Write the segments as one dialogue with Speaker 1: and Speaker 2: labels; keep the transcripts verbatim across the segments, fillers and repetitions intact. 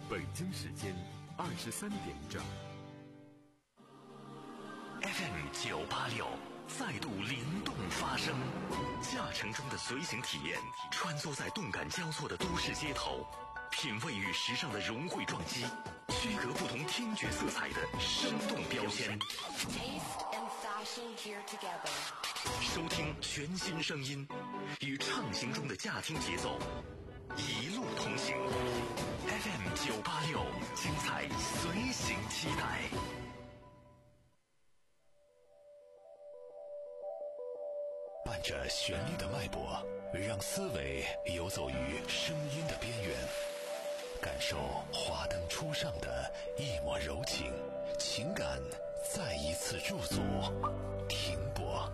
Speaker 1: 北京时间二十三点整。
Speaker 2: F M 九八六再度灵动发声，驾乘中的随行体验，穿梭在动感交错的都市街头，品味与时尚的融汇撞击，区隔不同听觉色彩的生动标签。
Speaker 3: Taste and fashion here together。
Speaker 2: 收听全新声音，与畅行中的驾听节奏，一路同行。F M 九八六，精彩随行期待。伴着旋律的脉搏，让思维游走于声音的边缘，感受华灯初上的一抹柔情，情感再一次驻足停泊。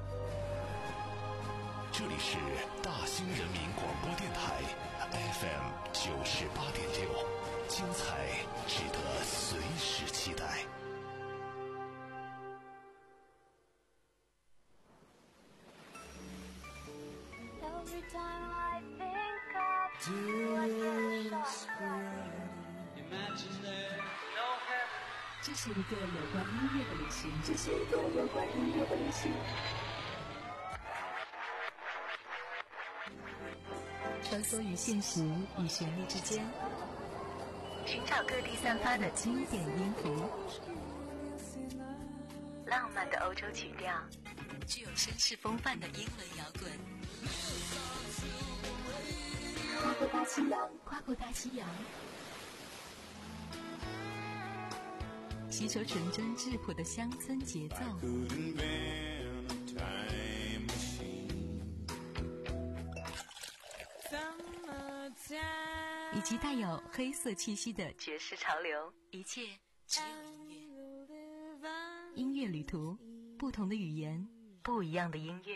Speaker 2: 这里是大兴人民广播电台 F M 九十八点六，精彩值得随时期待。
Speaker 4: Every time I think of you, I get a shock.
Speaker 5: Imagine there no heaven.
Speaker 6: 这是一个有关音乐的旅行，这是一个有关音乐的旅行。穿梭于现实与旋律之间，寻找各地散发的经典音符，浪漫的欧洲曲调，具有绅士风范的英伦摇滚。跨过大西洋，跨过大西洋，吸收纯真质朴的乡村节奏，以及带有黑色气息的爵士潮流，一切只有音乐。音乐旅途，不同的语言，不一样的音乐。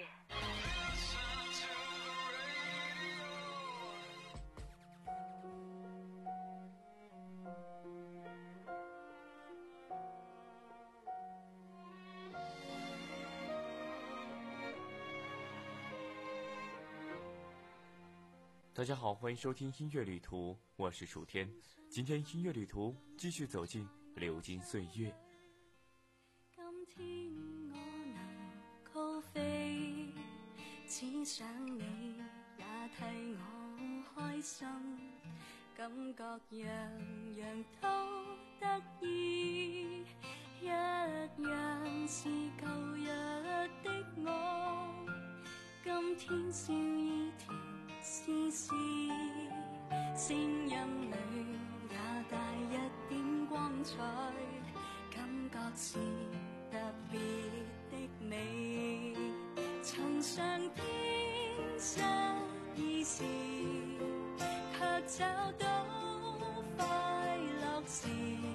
Speaker 1: 大家好，欢迎收听音乐旅途，我是楚天。今天音乐旅途继续走进流金岁月。
Speaker 4: 今天我能高飛，只想你也替我開心，感覺樣樣都得意，一樣是舊日的我，今天笑意甜絲絲，聲音裏也帶一點光彩，感覺是特別的你。曾上天失意時，卻找到快樂時，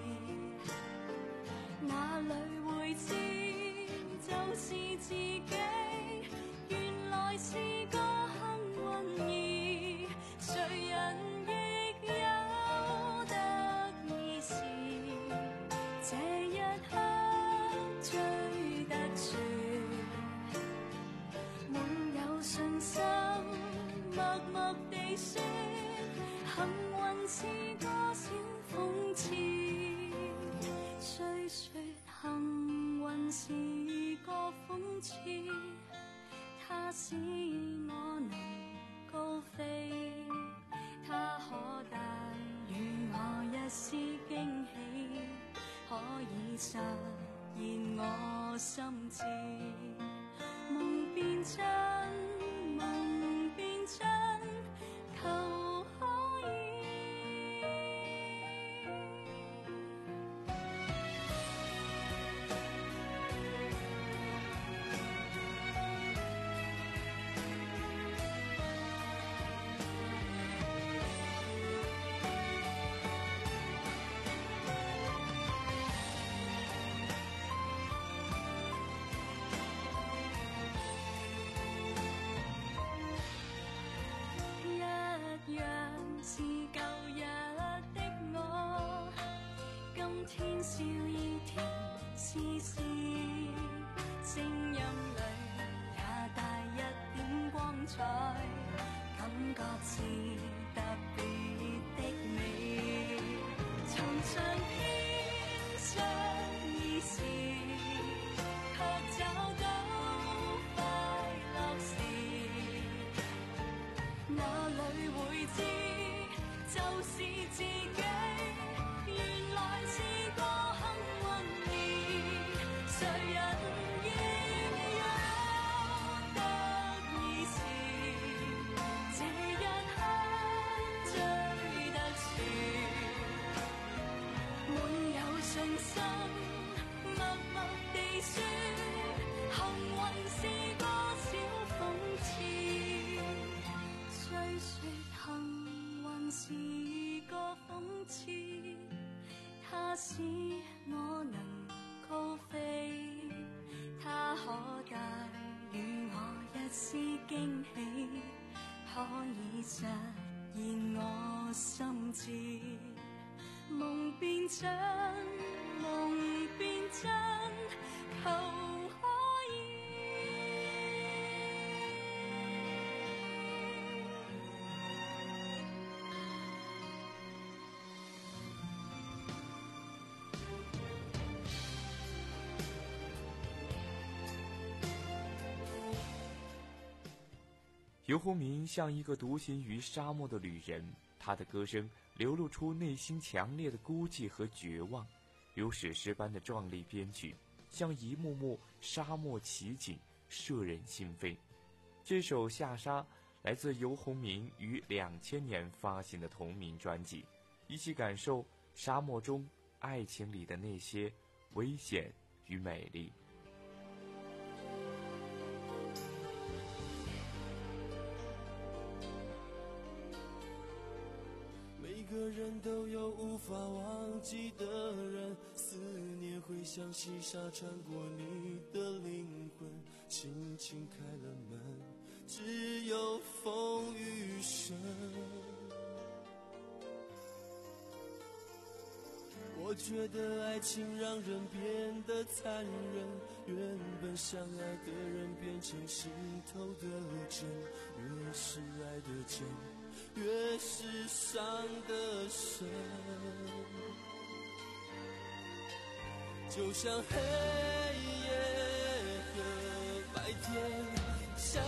Speaker 4: 哪裏會知就是自己，原來是個幸運兒，誰人亦有得意時，這一刻最特殊，滿有信心，默默地說，幸運是多少諷刺，雖說幸運是個諷刺，它使我能高飛，它可帶予我一絲驚喜，可以實現我心志，夢變真，夢變真，求可以。笑意甜絲絲，聲音裏也帶一點光彩，感覺是特別的你。 是自己，原來是個幸運兒，誰人願有得意時，這一刻追得住，滿有信心，默默地說，幸運是個小諷刺，雖說幸運是個諷刺，它使我能高飛，它可帶予我一絲驚喜，可以實現我心志，夢變真，夢變真，求可以。
Speaker 1: 游鸿明像一个独行于沙漠的旅人，他的歌声流露出内心强烈的孤寂和绝望，如史诗般的壮丽编曲，像一幕幕沙漠奇景，摄人心扉。这首《下沙》来自游鸿明于两千年发行的同名专辑，一起感受沙漠中爱情里的那些危险与美丽。
Speaker 7: 每个人都有无法忘记的人，思念会像细沙穿过你的灵魂，轻轻开了门，只有风雨声。我觉得爱情让人变得残忍，原本相爱的人变成心头的针，越是爱的真，越是伤得深，就像黑夜和白天相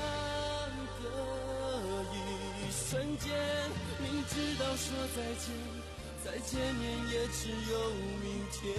Speaker 7: 隔一瞬间，明知道说再见，再见面也只有明天。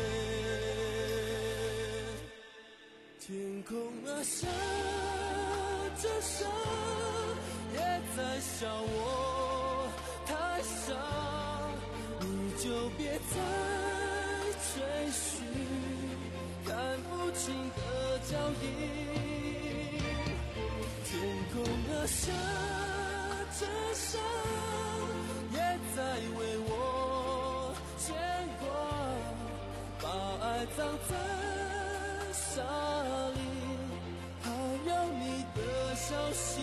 Speaker 7: 天空啊，下着沙，也在笑我太傻，你就别再追寻看不清的脚印。天空啊，下着沙，也在为我牵挂，把爱葬在沙里，还有你的消息。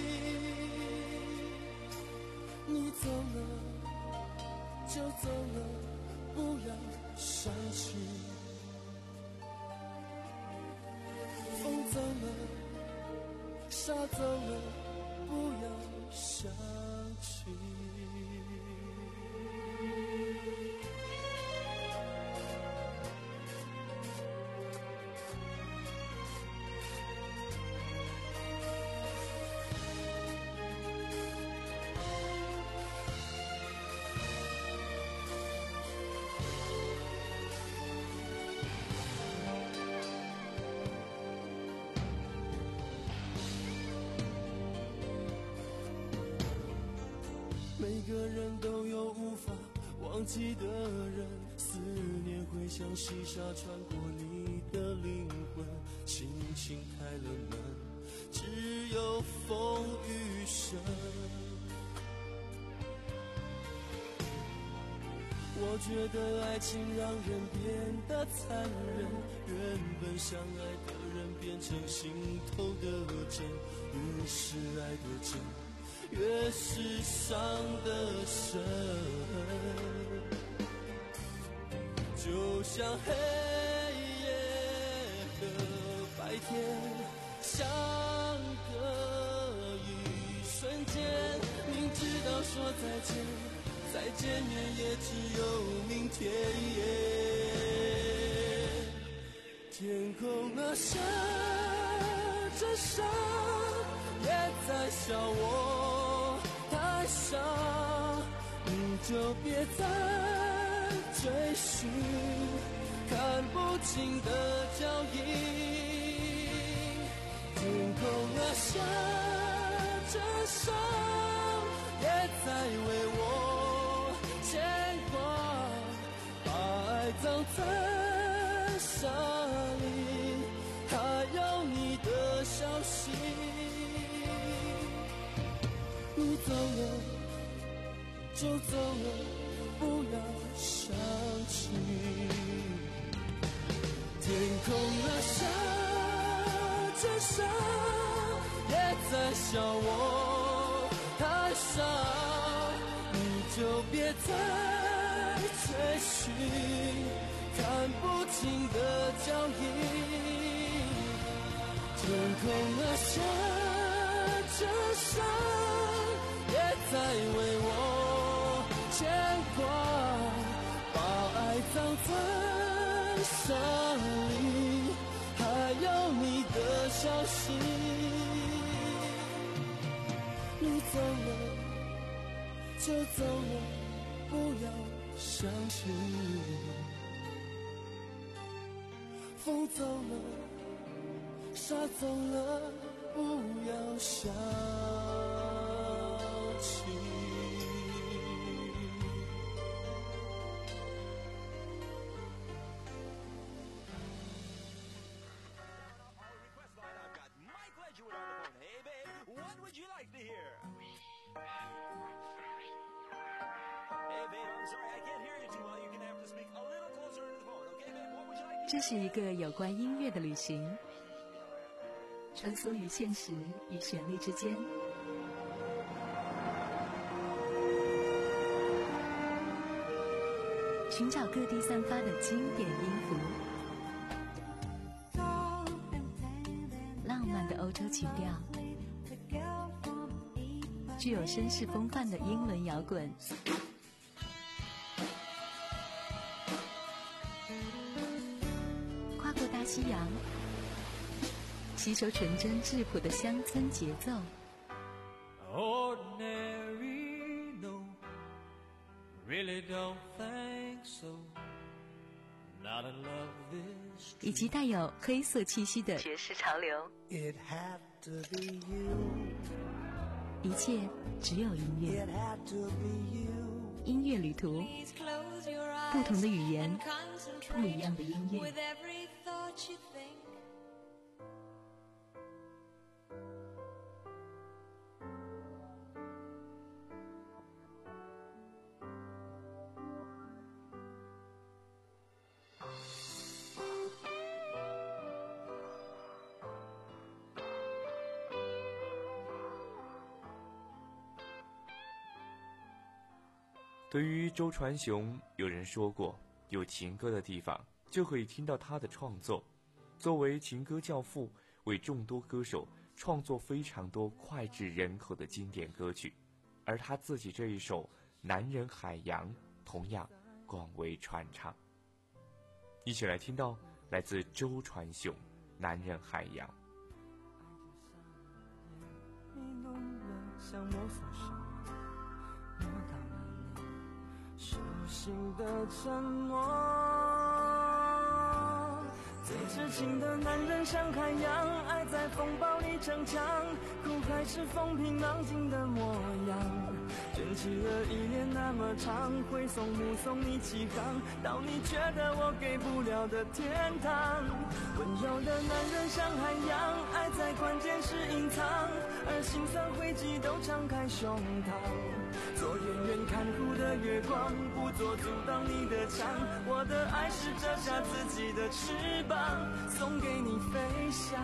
Speaker 7: 你走了就走了，不要伤心。风走了，沙走了，不要想起。每个人都有无法忘记的人，思念会像细沙穿过你的灵魂，轻轻开了门，只有风雨声。我觉得爱情让人变得残忍，原本相爱的人变成心头的针，越是爱的真，越是伤得深，就像黑夜和白天相隔一瞬间，明知道说再见，再见面也只有明天。天空啊，下着沙，也在笑我太傻， 你就别再追寻看不清的脚印。天空啊，下着沙，也在为我牵挂，把爱葬在沙里，还有你的消息。你走了就走了，不要想起。天空啊，下着沙，也在笑我太傻，你就别再追寻看不清的脚印。天空啊，下着沙，也在为我牵挂，把爱葬在沙里，还有你的消息。你走了就走了，不要想起。风走了，沙走了，不要想起。
Speaker 6: 这是一个有关音乐的旅行，穿梭于现实与旋律之间，寻找各地散发的经典音符，浪漫的欧洲曲调，具有绅士风范的英伦摇滚，跨过大西洋，吸收纯真质朴的乡村节奏。
Speaker 7: Ordinary, no, really don't think so. Not in love this.
Speaker 6: 以及带有黑色气息的爵士潮流。
Speaker 7: It had to be you.
Speaker 6: 一切只有音乐。
Speaker 7: It had to be you.
Speaker 6: 音乐旅途，不同的语言，不一样的音乐。
Speaker 1: 对于周传雄，有人说过，有情歌的地方就可以听到他的创作。作为情歌教父，为众多歌手创作非常多脍炙人口的经典歌曲，而他自己这一首《男人海洋》同样广为传唱。一起来听到来自周传雄《男人海洋》。
Speaker 7: 你弄了像摸索什么，摸到了你手心的沉默。最痴情的男人像海洋，爱在风暴里逞强，苦还是风平浪静的模样。卷起了一年那么长，挥送目送你起航，到你觉得我给不了的天堂。温柔的男人像海洋，爱在关键时隐藏，而心酸灰烬都敞开胸膛。做远远看护的月光，不做阻挡你的墙。我的爱是折下自己的翅膀，送给你飞翔。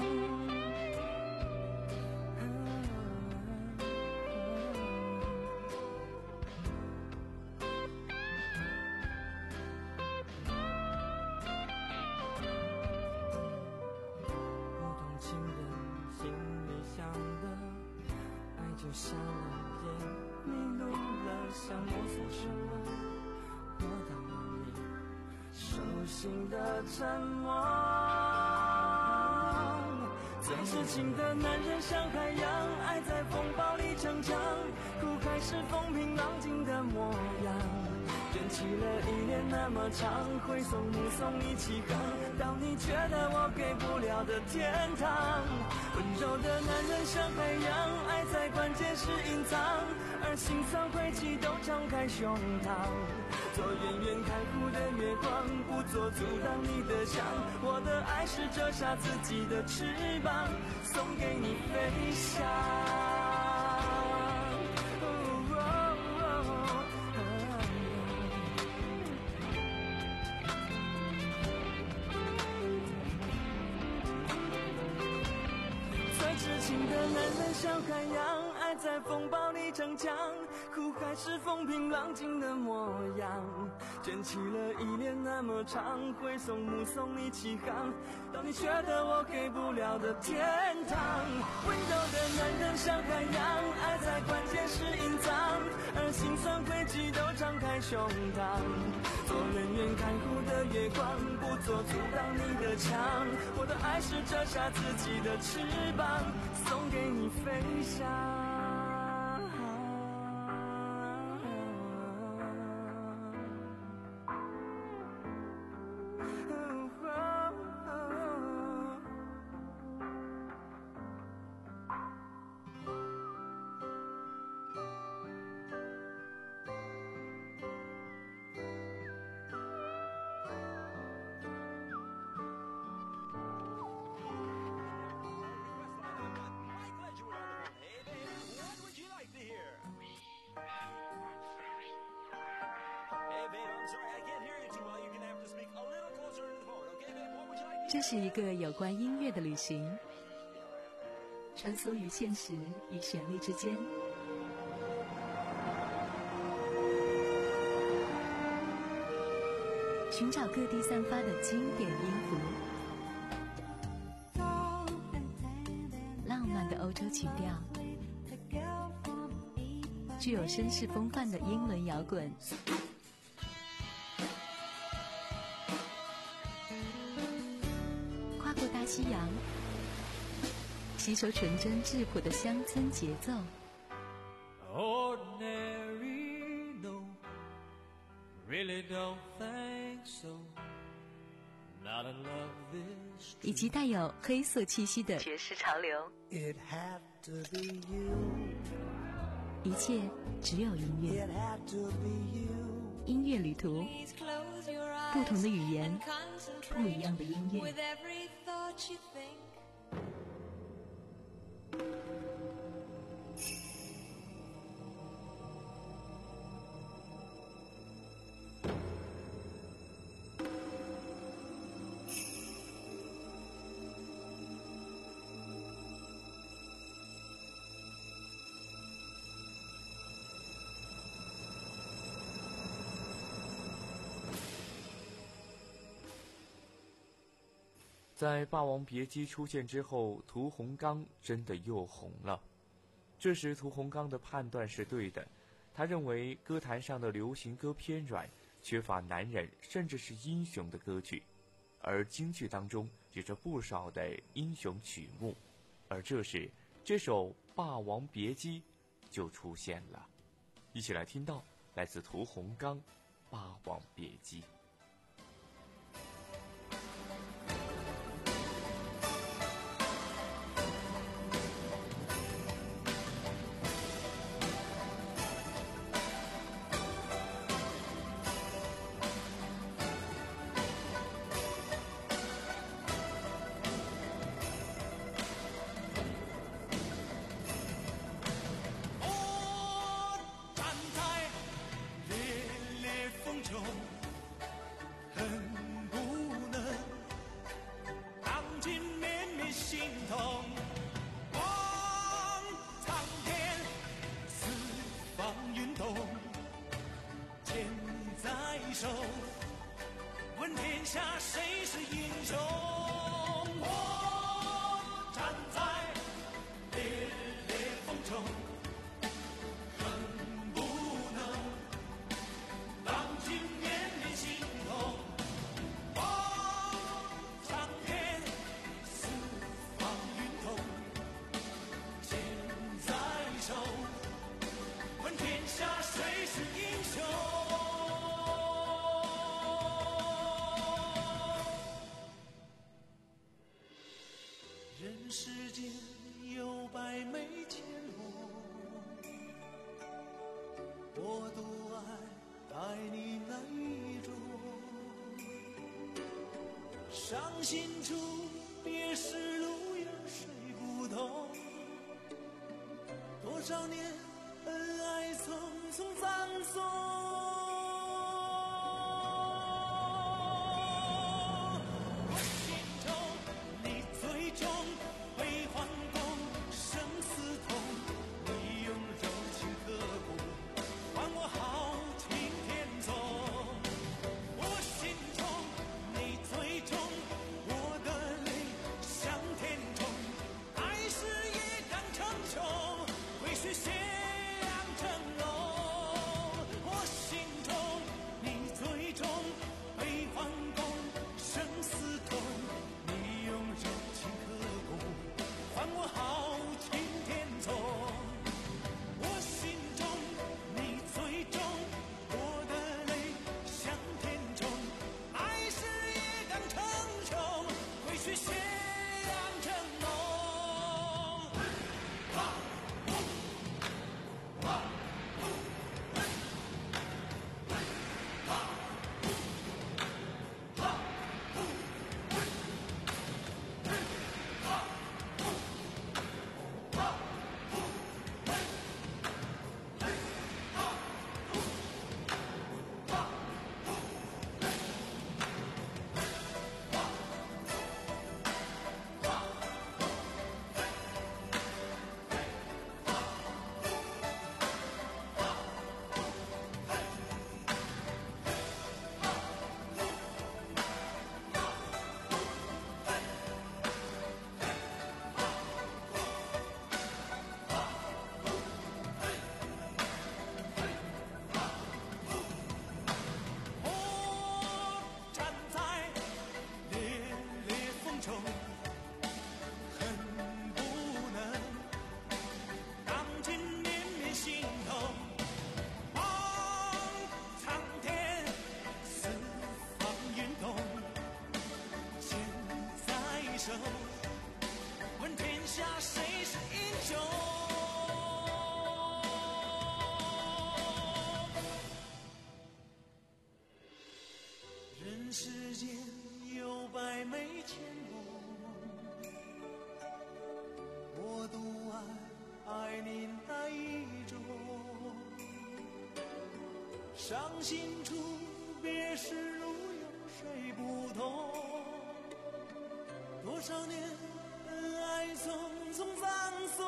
Speaker 7: 就瞎了眼，迷路了，想摸索什么，摸到了你手心的沉默。最最痴情的男人像海洋，爱在风暴里成长，苦海是风平浪静的模样，卷起了一年那么长，挥送目送你起航，到你觉得我给不了的天堂。温柔的男人像海洋，爱在关键时隐藏，而心酸晦气都敞开胸膛，做远远看护的月光，不做阻挡你的墙，我的爱是折下自己的翅膀，送给你飞翔。痴情的男人像海洋，爱在风暴里逞强，苦海是风平浪静的模样，卷起了依恋那么长，挥送目送你起航，到你觉得我给不了的天堂。温柔的男人像海洋，爱在关键时隐藏，而心酸晦气都敞开胸膛，做远远看护的月光，不做阻挡你的墙，我的爱是折下自己的翅膀，送给你飞翔。
Speaker 6: 这是一个有关音乐的旅行，穿梭于现实与旋律之间，寻找各地散发的经典音符，浪漫的欧洲曲调，具有绅士风范的英伦摇滚，跨过大西洋，吸收纯真质朴的乡村节奏。
Speaker 7: Ordinary, no, really don't think so. Not in love this.
Speaker 6: 以及带有黑色气息的爵士潮流。
Speaker 7: It had to be you.
Speaker 6: 一切只有音乐。
Speaker 7: It had to be you.
Speaker 6: 音乐旅途，不同的语言，不一样的音乐。
Speaker 1: 在《霸王别姬》出现之后，屠洪刚真的又红了。这时屠洪刚的判断是对的，他认为歌坛上的流行歌偏软，缺乏男人甚至是英雄的歌曲，而京剧当中有着不少的英雄曲目，而这时这首《霸王别姬》就出现了。一起来听到来自屠洪刚《霸王别姬》。
Speaker 7: 问天下谁是英雄？我站在烈烈风中，恨不能当今面面心痛。我长天四方云头， 伤心处别时路有谁不同，多少年恩爱匆匆葬送，我心中你最终悲欢共生死痛，你用柔情刻骨还我豪情天纵，我心中你最终我的泪向天冲，爱是一杆成琼，会续斜阳成龙，我心中你最终悲欢共生死痛，你用柔情刻骨还我豪情天纵，我心中你最终我的泪向天冲，爱是一杆成琼，会续斜阳成龙。我站在烈烈风中，恨不能荡尽绵绵心头，望苍天四方云动，剑在手，问天下谁是英雄。人世间有百媚千红，我独爱爱你那一种，伤心处别时路有谁不同，多少年恩爱匆匆葬送，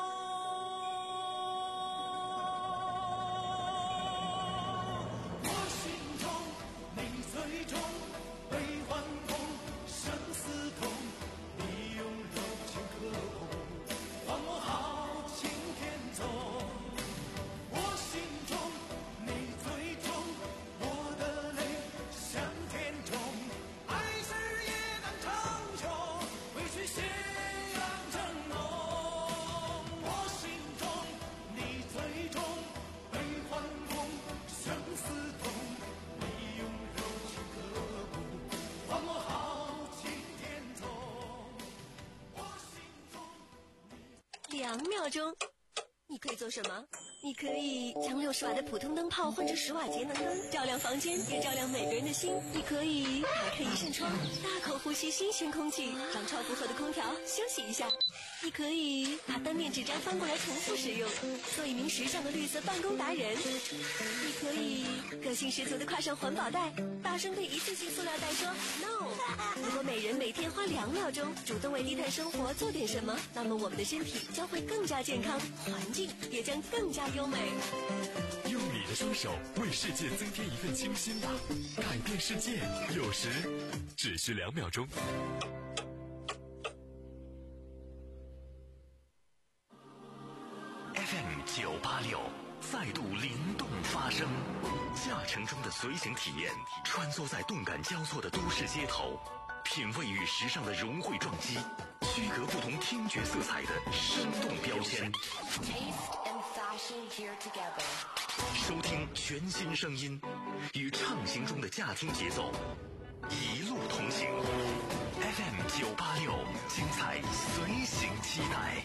Speaker 7: 我心中你最终悲欢共生死痛，你用柔情刻骨还我豪情天纵，我心中你最终我的泪向天冲，爱是一杆成琼，会续斜阳成龙，我心中你最终悲欢共生死痛，你用柔情刻骨还我豪情天纵，我心中
Speaker 6: 两秒钟，你可以做什么？你可以将六十瓦的普通灯泡换成十瓦节能灯，照亮房间，也照亮每个人的心。你可以打开一扇窗，大口呼吸新鲜空气，让超负荷的空调休息一下。你可以把单面纸张翻过来重复使用，做一名时尚的绿色办公达人。你可以个性十足的挎上环保袋，大声对一次性塑料袋说 no。如果每人每天花两秒钟主动为低碳生活做点什么，那么我们的身体将会更加健康，环境也将更加优美。
Speaker 2: 用你的双手为世界增添一份清新吧，改变世界有时只需两秒钟。F M 九八六再度灵动发声，驾乘中的随行体验，穿梭在动感交错的都市街头，品味与时尚的融汇撞击，区隔不同听觉色彩的生动标签。
Speaker 3: Taste and fashion here together.
Speaker 2: 收听全新声音，与畅行中的驾听节奏，一路同行。F M 九八六，精彩随行期待。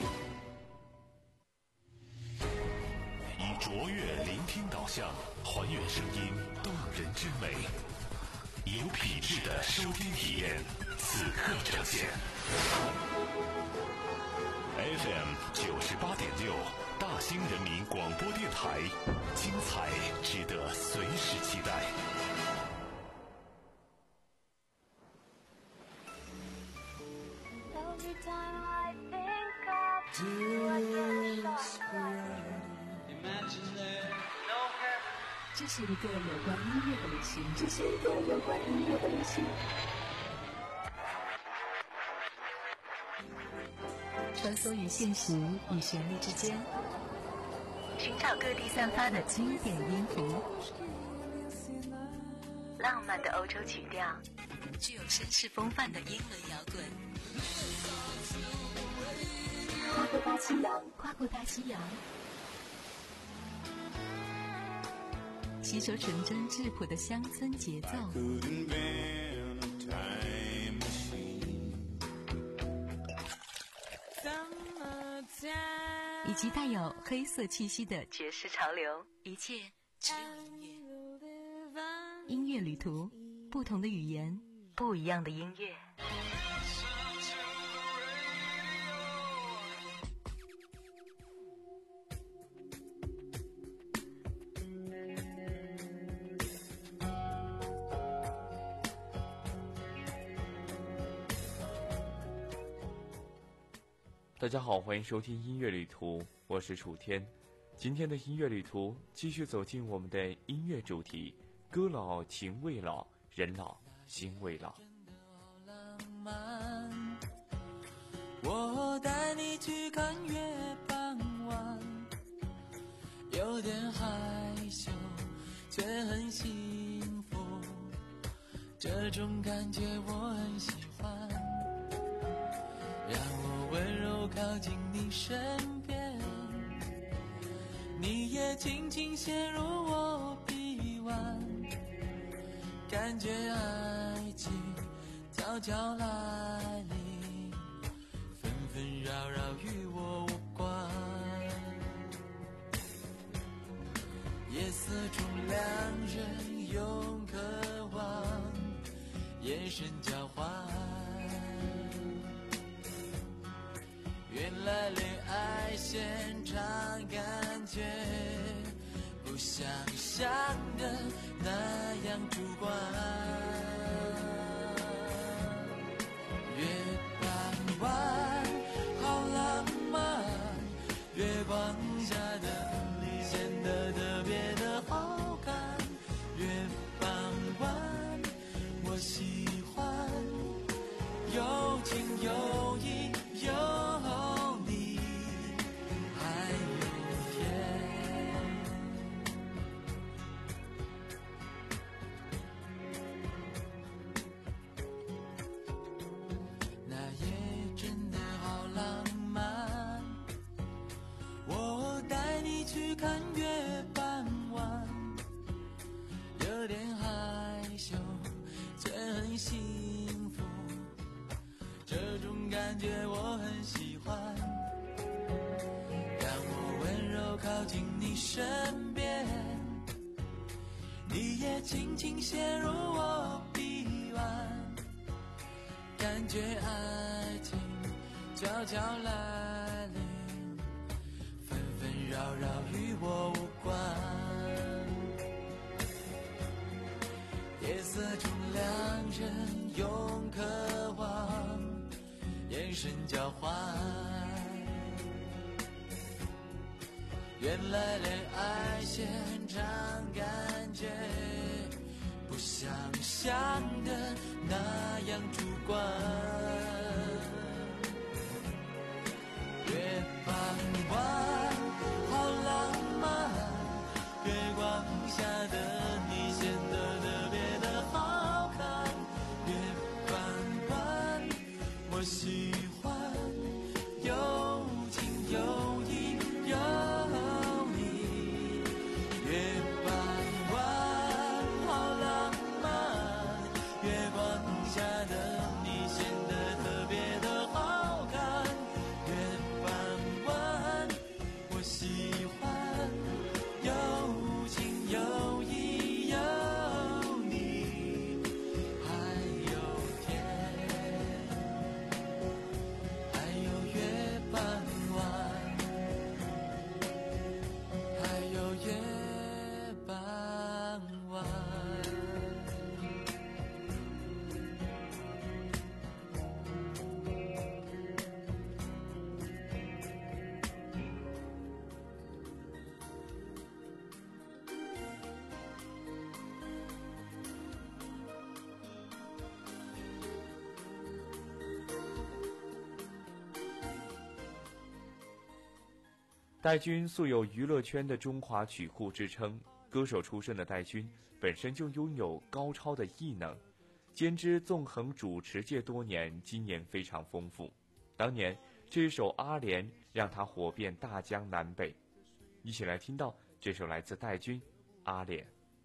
Speaker 2: 以卓越聆听导向，还原声音动人之美，有品质的收听体验。 此刻呈现。F M 九十八点六，大兴人民广播电台，精彩值得随时期待。
Speaker 8: 这是一个有关音乐的旅行，这是一个有关音乐的旅行。穿梭于现实与旋律之间，寻找各地散发的经典音符，浪漫的欧洲曲调，具有绅士风范的英伦摇滚。跨过大西洋，跨过大西洋，吸收纯真质朴的乡村节奏，以及带有黑色气息的爵士潮流，一切只有音乐。音乐旅途，不同的语言，不一样的音乐。
Speaker 1: 大家好，欢迎收听音乐旅途，我是楚天。今天的音乐旅途继续走进我们的音乐主题，歌老情未老，人老心未老。
Speaker 7: 我带你去看月傍晚，有点害羞却很幸福，这种感觉我很喜欢，让我温柔靠近你身边，你也轻轻陷入我臂弯，感觉爱情悄悄来临，纷纷扰扰与我无关，夜色中两人用渴望眼神交换，原来恋爱现场感觉不像想的那样主观，月傍晚好浪漫，月光下的你显得特别的好看，月傍晚我喜欢有情有义有你还有天，那夜真的好浪漫，我带你去看月傍晚，有点害羞却很幸福，这种感觉我很喜欢，让我温柔靠近你身边，你也轻轻陷入我臂弯，感觉爱情悄悄来临，纷纷扰扰与我无关，夜色中两人用渴望眼神交换，原来恋爱现场感觉不像想的那样主观，月傍晚好浪漫，月光下的你显得特别的好看，月傍晚我喜欢有情有义有你，月傍晚好浪漫，月光下的你显得
Speaker 1: 戴军素有娱乐圈的中华曲库之称，歌手出身的戴军本身就拥有高超的艺能，兼之纵横主持界多年，经验非常丰富。当年这首《阿莲》让他火遍大江南北。一起来听到这首来自戴军《阿莲》。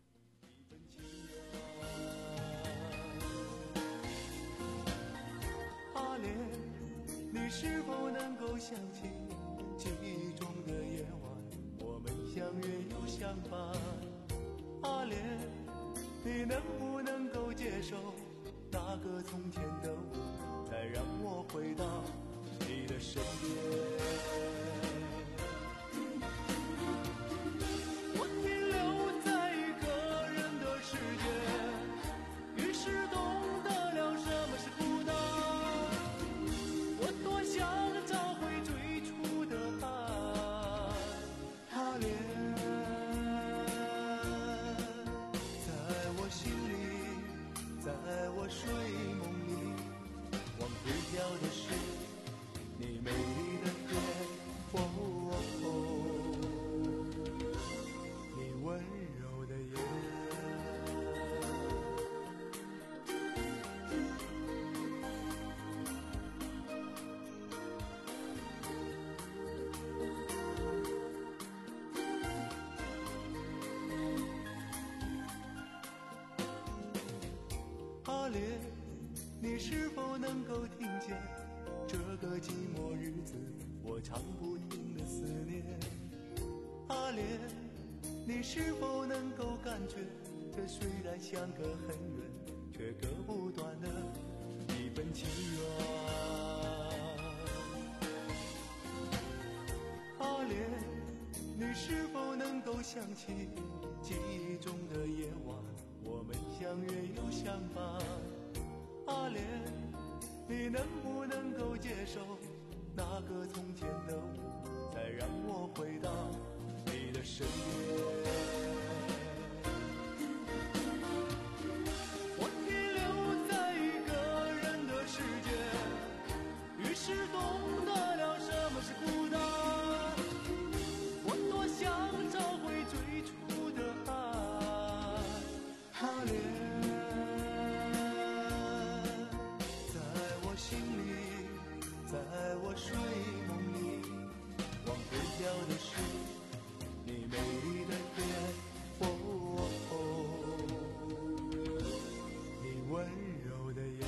Speaker 7: 阿莲，你是否能够想起记忆中的夜晚，我们相约又相伴？阿莲，你能不能够接受那个从前的我，再让我回到你的身边？我停留在一个人的世界，于是懂得了什么是孤单。我多想找回最初的爱，阿莲，在我心里，在我睡梦里，忘不掉的是你美丽的脸，哦哦哦，你温柔的眼。阿莲，你是否能够听见这个寂寞日子我唱不停的思念？阿莲，你是否能够感觉这虽然相隔很远，却割不断的一份情缘？阿莲，你是否能够想起记忆中的夜晚，我们相约又相伴？阿莲，你能不能够接受那个从前的我，再让我回到你的身边？我停留在一个人的世界，于是懂得了什么是孤单。我多想找回最初的爱，阿莲，在我睡梦里，忘不掉的是你美丽的脸，哦哦，你温柔的眼。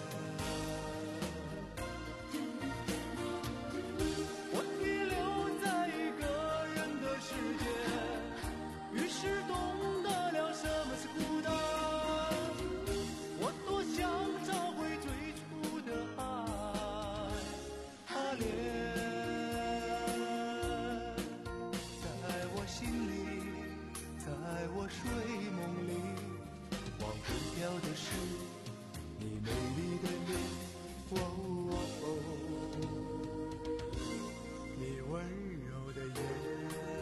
Speaker 7: 我停留在一个人的世界，于是懂得了什么是孤单。我多想找回最初的爱，阿莲，在我心里，在我睡梦里，忘不掉的是你美丽的脸，哦哦哦，你温柔的眼。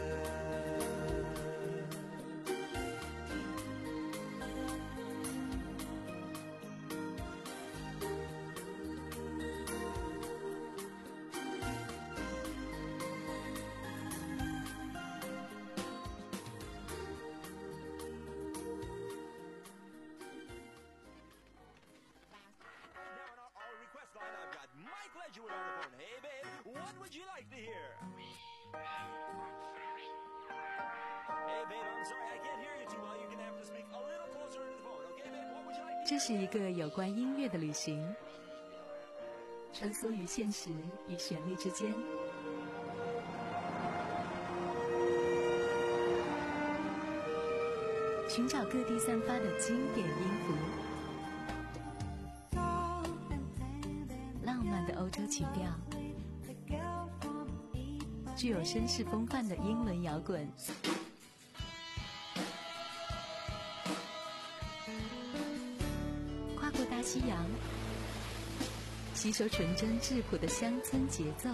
Speaker 8: 这是一个有关音乐的旅行，穿梭于现实与旋律之间，寻找各地散发的经典音符，浪漫的欧洲情调，具有绅士风范的英伦摇滚，跨过大西洋，吸收纯真质朴的乡村节奏。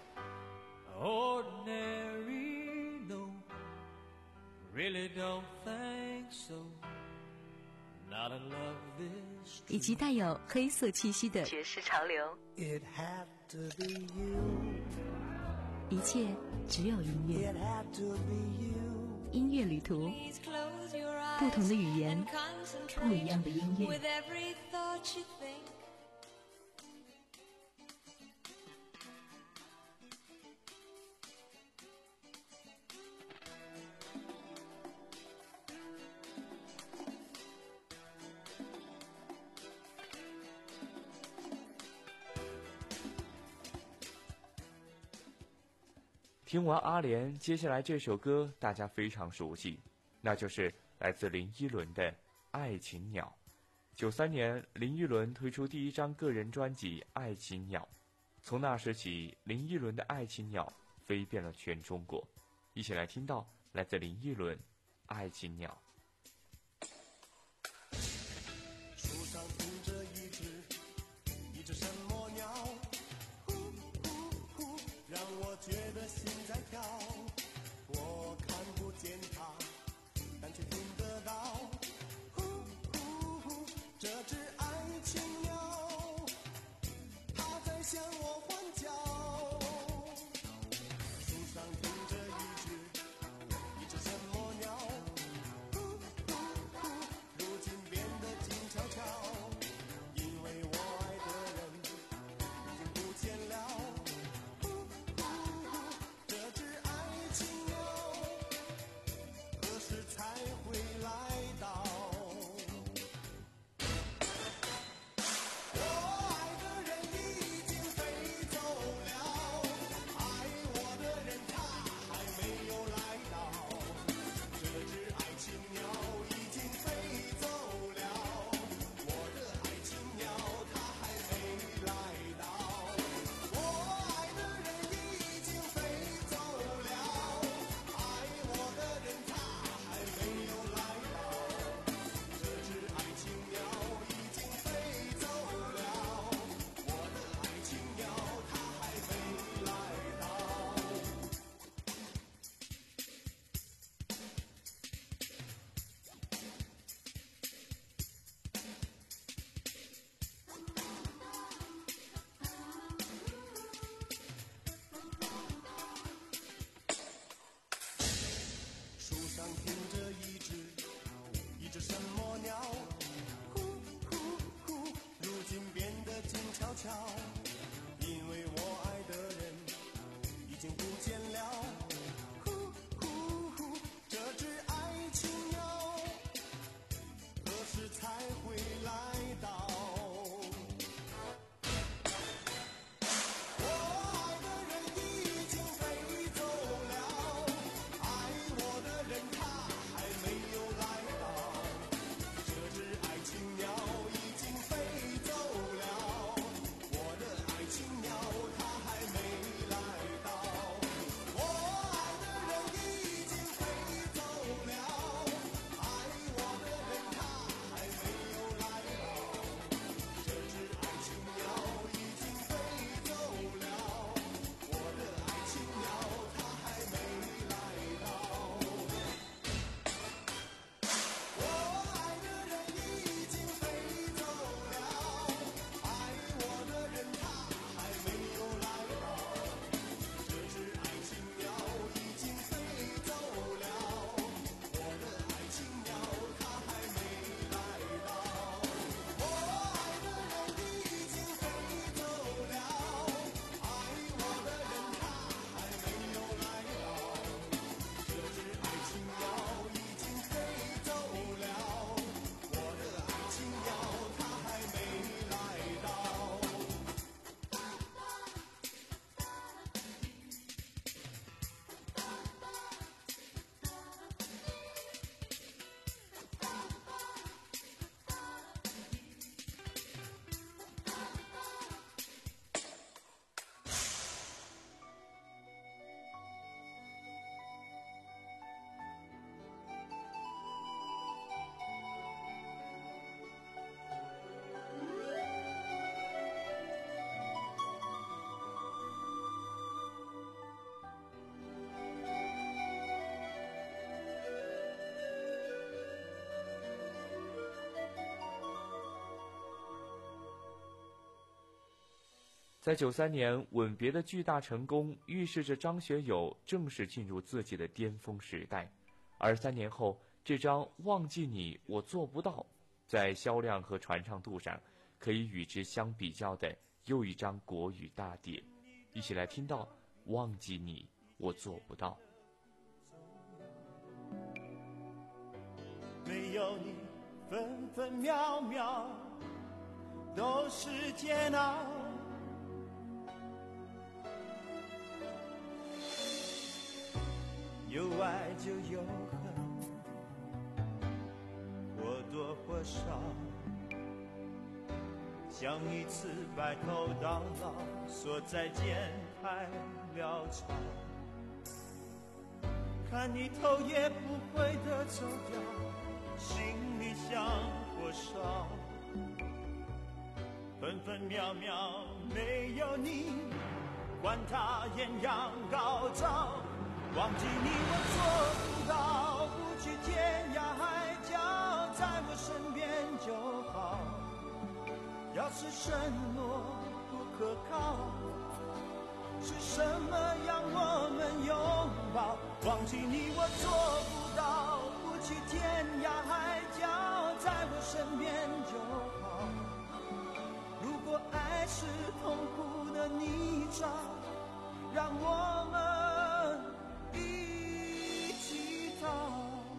Speaker 7: Ordinary, no, really don't think so. Not in love this.
Speaker 8: 以及带有黑色气息的爵士潮流。
Speaker 7: It had to be you.
Speaker 8: 一切只有音乐。音乐旅途，不同的语言，不一样的音乐。
Speaker 1: 听完阿莲，接下来这首歌大家非常熟悉，那就是来自林依轮的《爱情鸟》。九三年，林依轮推出第一张个人专辑《爱情鸟》，从那时起，林依轮的《爱情鸟》飞遍了全中国。一起来听到来自林依轮《爱情鸟》。
Speaker 7: 树上停着一只一只什么鸟，呼呼呼，让我觉得心在跳。我看不见它，但却听得到，呼呼呼，这只爱情鸟，它在向我欢叫。树上停着一只一只什么鸟，呼呼呼，如今变得静悄悄，因为我爱的人已经不见了。呼呼呼，这只爱情鸟何时才会来到？我爱的人已经飞
Speaker 1: 在九三年《吻别》的巨大成功，预示着张学友正式进入自己的巅峰时代。而三年后，这张《忘记你我做不到》在销量和传唱度上，可以与之相比较的又一张国语大碟。一起来听到《忘记你我做不到》。
Speaker 9: 没有你，分分秒秒都是煎熬。有爱就有恨，或多或少，像一次白头到老，说再见太潦草，看你头也不回地走掉，心里像火烧，分分秒秒没有你，管它艳阳高照，忘记你我做不到，不去天涯海角，在我身边就好。要是承诺不可靠，是什么让我们拥抱？忘记你我做不到，不去天涯海角，在我身边就好。如果爱是痛苦的泥沼，让我们一起逃。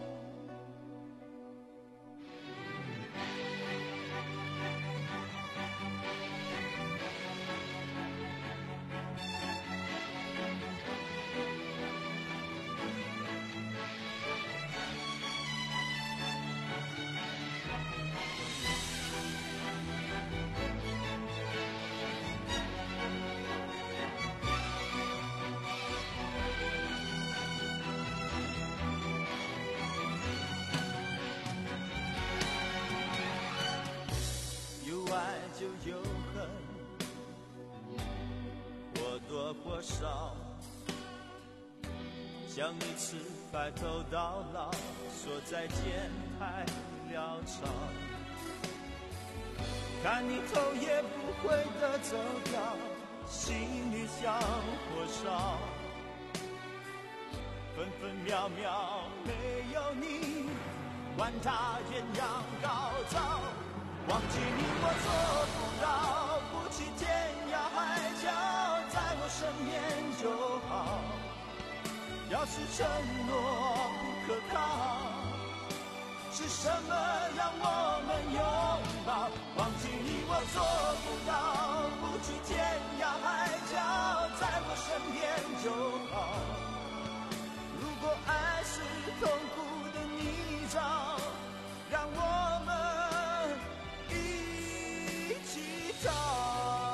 Speaker 9: 就有恨，或多或少，像一次白头到老，说再见太潦草，看你头也不回地走掉，心里像火烧，分分秒秒没有你，管它艳阳高照，忘记你我做不到，不去天涯海角，在我身边就好。要是承诺不可靠，是什么让我们拥抱？忘记你我做不到，不去天涯海角，在我身边就好。如果爱是痛苦的泥沼，让我们一起逃。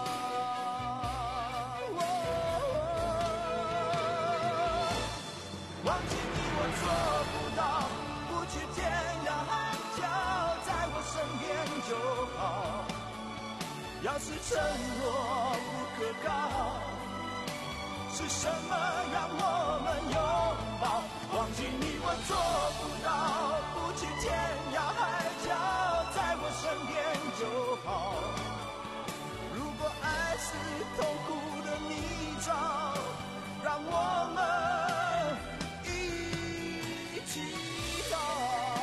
Speaker 9: 忘记你我做不到，不去天涯海角，在我身边就好。要是承诺不可靠，是什么让我们拥抱？忘记你我做不到，不去天涯海角，在我身边就好。如果爱是痛苦的泥沼，让我们一起逃。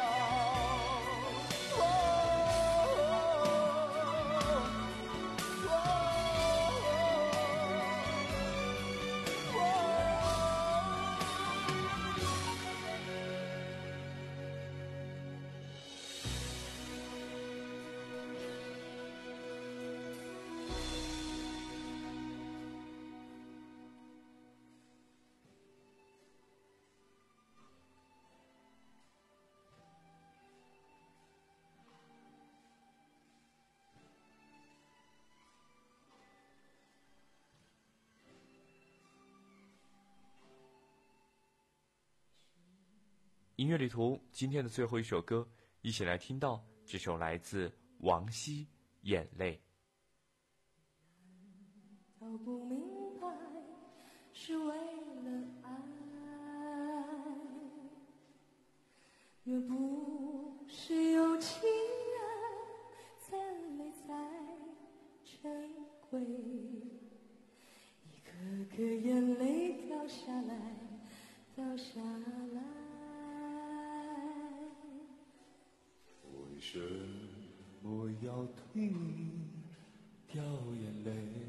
Speaker 1: 音乐旅途今天的最后一首歌，一起来听到这首来自王晰《眼泪》。
Speaker 4: 都不明白是为了爱，若不是有情人，怎泪才珍贵？
Speaker 9: 我要对你掉眼泪，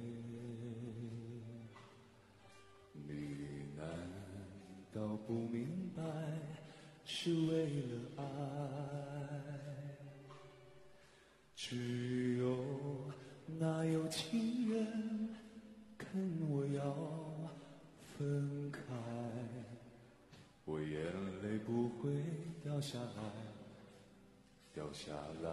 Speaker 9: 你难道不明白是为了爱？只有那有情人跟我要分开，我眼泪不会掉下来，掉下来。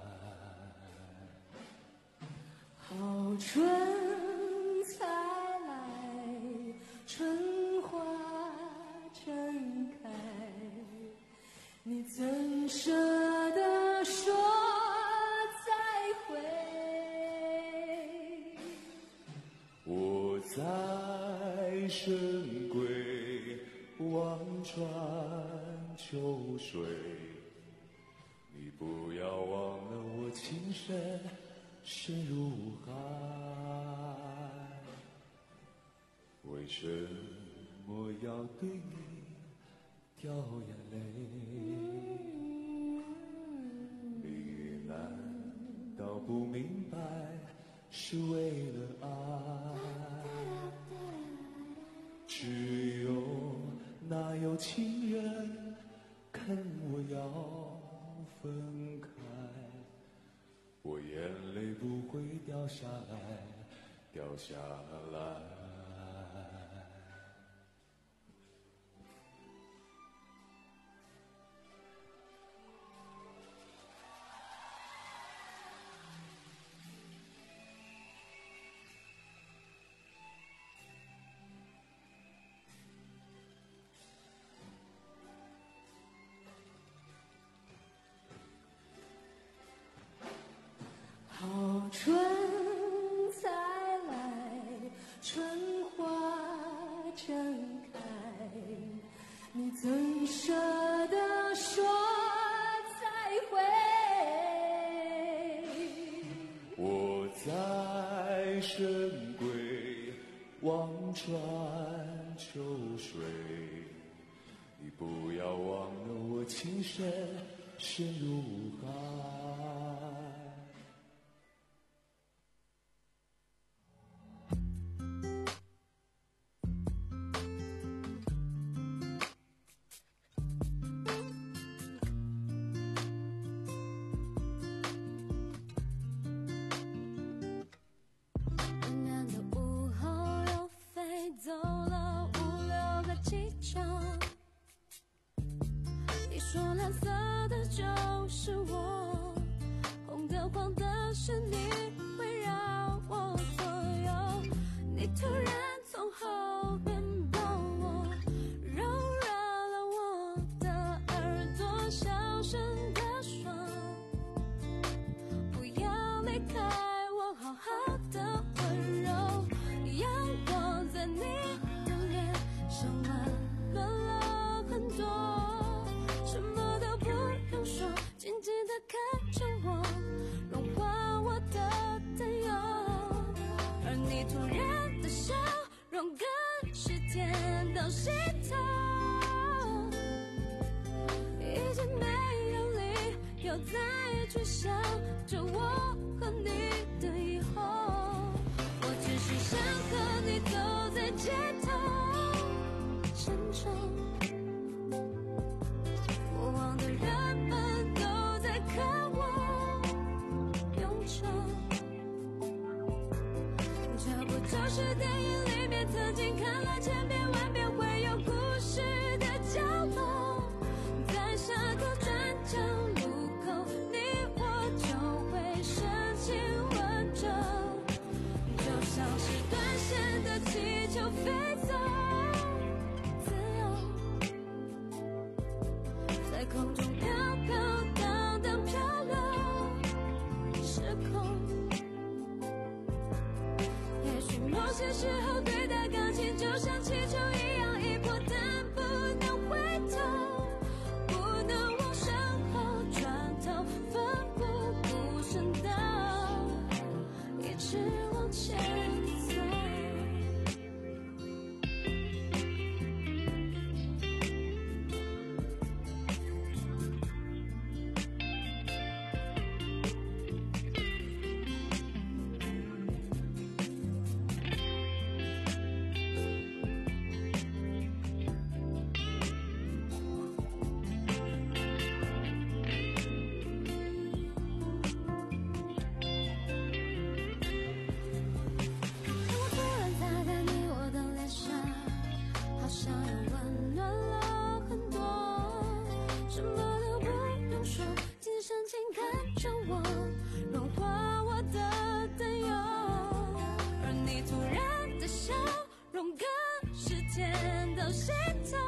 Speaker 4: 好春才来，春花正开，你怎舍得说再会？
Speaker 9: 我在深闺望穿秋水，你不要忘了我情深深如海。为什么要对你掉眼泪？你难道不明白是为了爱？只有那有情人跟我要分开，我眼泪不会掉下来，掉下来。
Speaker 4: 好春才来，春花正开，你怎舍得说再会？
Speaker 9: 我在深闺望穿秋水，你不要忘了我情深深如海。
Speaker 4: 走了五六个机场，你说蓝色的就是我，红的黄的是你，围绕我左右。你突然从后边抱我，柔软了我的耳朵，小声地说，不要离开我，好好的温柔。阳光在你的脸上温暖了很多，什么都不用说，静静地看着我，融化我的担忧。而你突然的笑容更是甜到心头，已经没有理由再去想着我和你的以后。我只是想和你走在街头，深重过往的人们都在看我永久，这不就是电影里面曾经看了千遍万遍会有故事的角落，在下个转角路口，你我就会深情吻着，就像是断线的气球飞走，自由在空中飘飘荡荡漂流失控。也许某些时候对待感情就像气球一样一波，但不能回头，不能往身后转头，奋不顾身的一直往前走。 到尽头，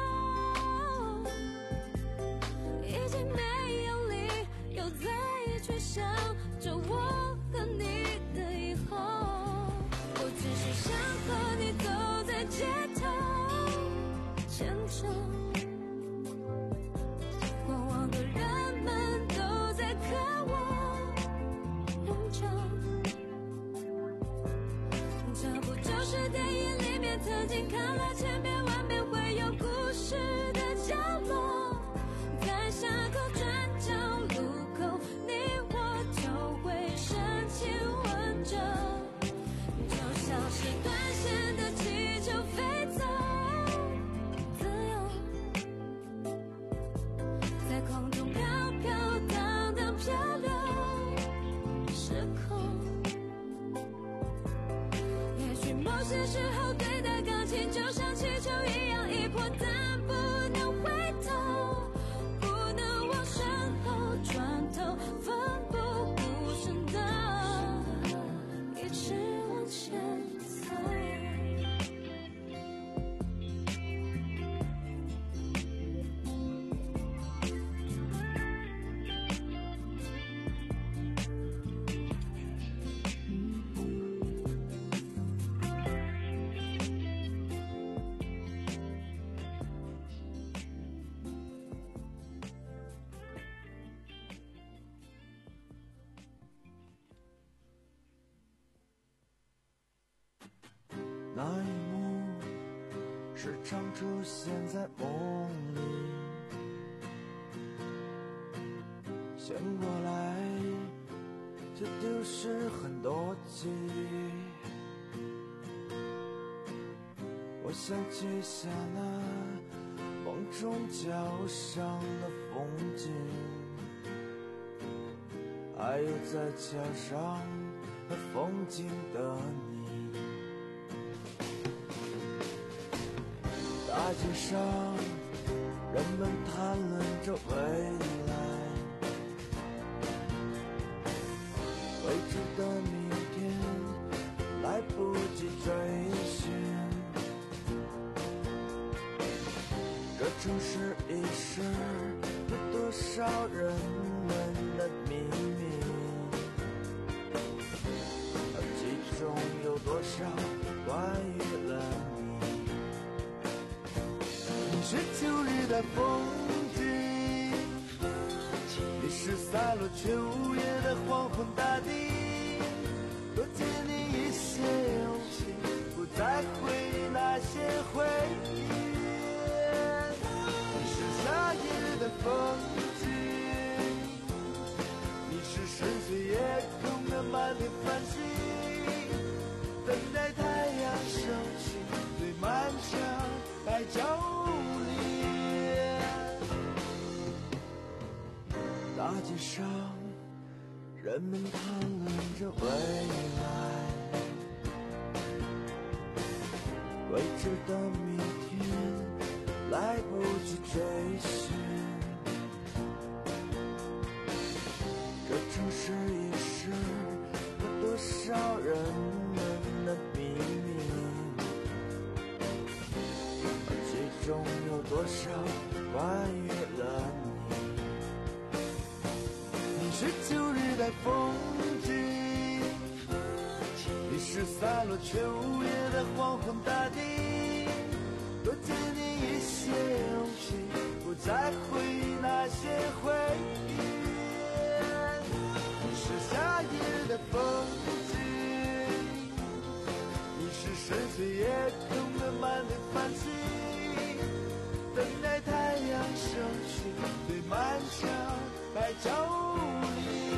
Speaker 4: 已经没有理由再去想着我和你的以后。我只是想和你走在街头，牵手。过往的人们都在渴望永久，这不就是电影里面曾经看了千遍万遍会有故事的角落，在下个转角路口你我就会深情吻着，就像是断线的气球飞走，自由在空中飘飘荡荡漂流失控。也许某些时候对待感情就像气球一样一波，但不能回头，不能往身后转头，奋不顾身的一直往前走。
Speaker 9: 那一幕时常出现在梦里，醒过来就丢失很多记忆。我想起下那梦中桥上的风景，还有在桥上和风景的你。大街上，人们谈论着未来，未知的明天，来不及追寻。这城市已是有多少人们的秘密，而其中有多少关于了你。你是秋日的风景，你是洒落秋叶的黄昏大地，多借你一些勇气，不再回忆那些回忆。你是夏夜的风景，你是深邃夜空的满天繁星，等待太阳升起最漫长白昼里。大街上，人们谈论着未来，未知的明天，来不及追寻。这城市已是有多少人们的秘密，而其中有多少关于了你。你是秋日的风景，你是洒落秋叶的黄昏大地，多借你一些勇气，不再回忆那些回忆。你是夏夜的风景，你是深邃夜空的满天繁星，等待太阳升起最漫长白昼里。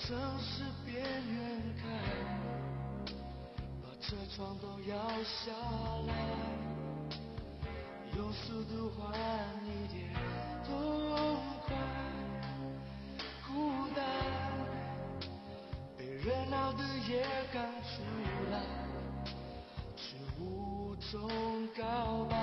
Speaker 10: 城市边缘开，把车窗都摇下来，用速度换一点痛快。孤单被热闹的夜赶出来，却无从告白。